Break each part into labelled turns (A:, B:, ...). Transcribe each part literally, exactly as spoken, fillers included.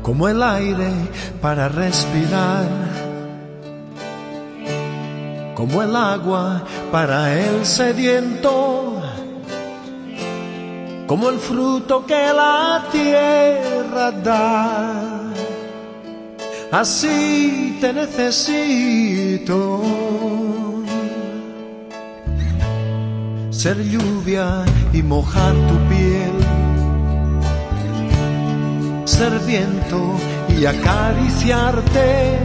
A: como el aire para respirar, como el agua para el sediento, como el fruto que la tierra da. Así te necesito, ser lluvia y mojar tu piel, ser viento y acariciarte,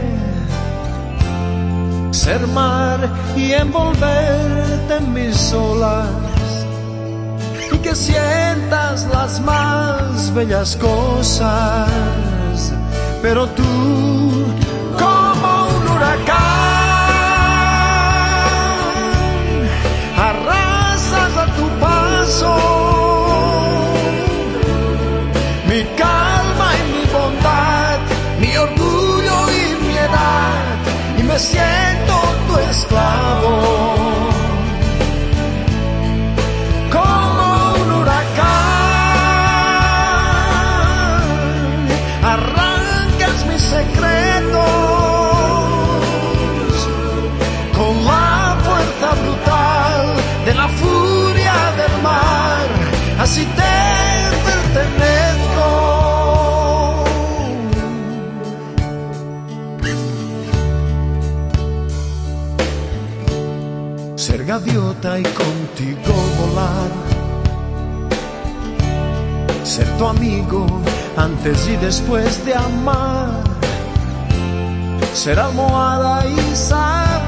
A: ser mar y envolverte en mis olas, y que sientas las más bellas cosas. Pero tú, como un huracán, arrasas a tu paso mi calma y mi bondad, mi orgullo y mi edad, y me siento tu esclavo. Como un huracán, arrancas mis secretos con la fuerza brutal de la furia del mar. Así te pertenezco. Ser gaviota y contigo volar, ser tu amigo antes y después de amar, ser almohada y saber